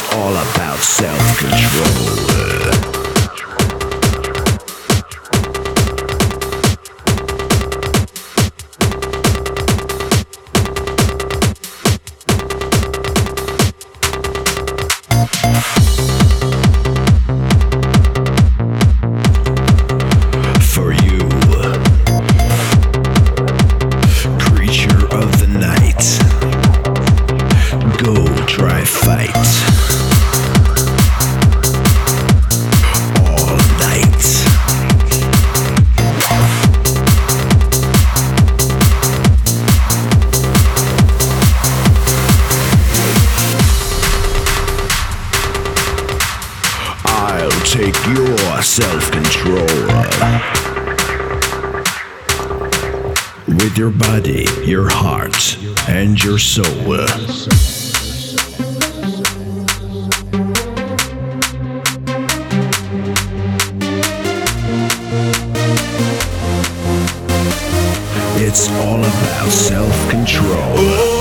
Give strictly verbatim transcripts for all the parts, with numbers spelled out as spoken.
all about self-control. For you, creature of the night, go try fight all night. I'll take your self-control with your body, your heart, and your soul. It's all about self-control.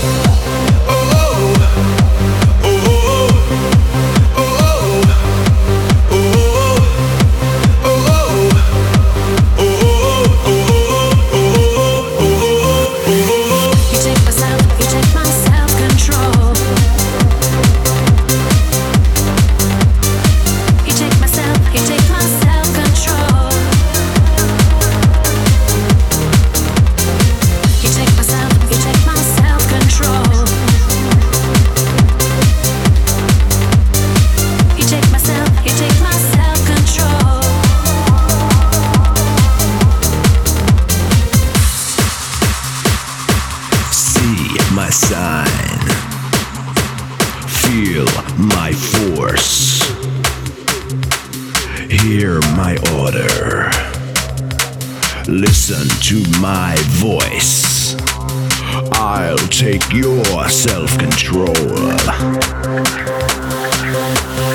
My sign, feel my force, hear my order, listen to my voice. I'll take your self-control.